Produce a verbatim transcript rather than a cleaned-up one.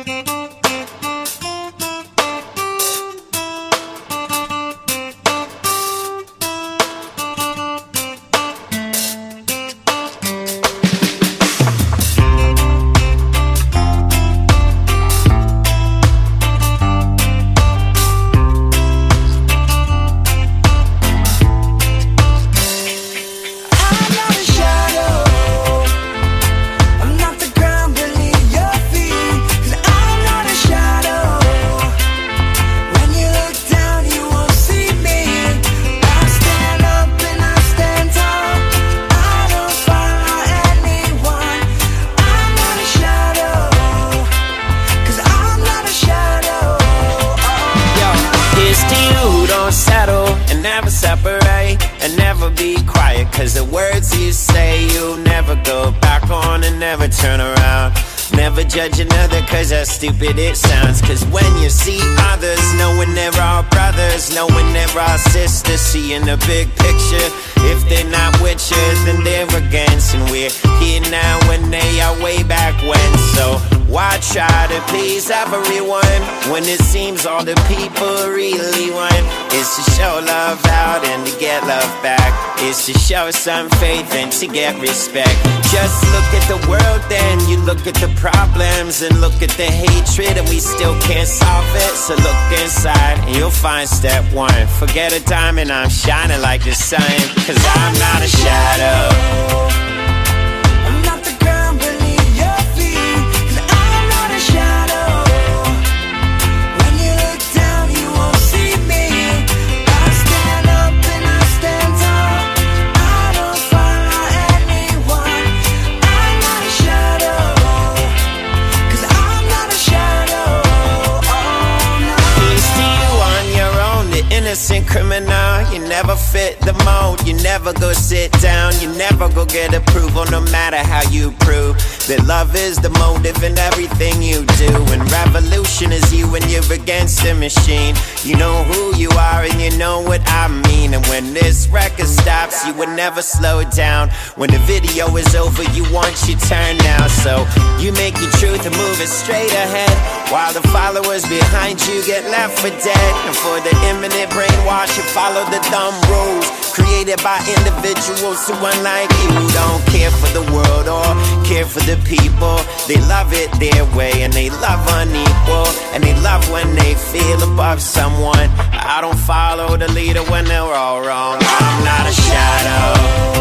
Never separate and never be quiet, cause the words you say you'll never go back on and never turn around. Never judge another cause how stupid it sounds, cause when you see others knowing they're our brothers, knowing they're our sisters, seeing the big picture. If they're not with you then they're against, and we're here now when they are way back when. So why try to please everyone when it seems all the people really want is to show love out and to get love back, is to show some faith and to get respect. Just look at the world then, you look at the problems and look at the hatred, and we still can't solve it. So look inside and you'll find step one. Forget a diamond, I'm shining like the sun, cause I'm not a shadow. Innocent criminal, you never fit the mold, you never go sit down, you never go get approval, no matter how you prove that love is the motive in everything you do. And revolution is you when you're against the machine. You know who you are and you know what I mean. And when this record stops, you would never slow down. When the video is over, you want your turn now. So you make your truth and move it straight ahead, while the followers behind you get left for dead. And for the imminent brainwash, you follow the dumb rules created by individuals who, unlike you, don't care for the world or care for the people. They love it their way and they love unequal, and they love when they feel above someone. I don't follow the leader when they're all wrong. I'm not a shadow.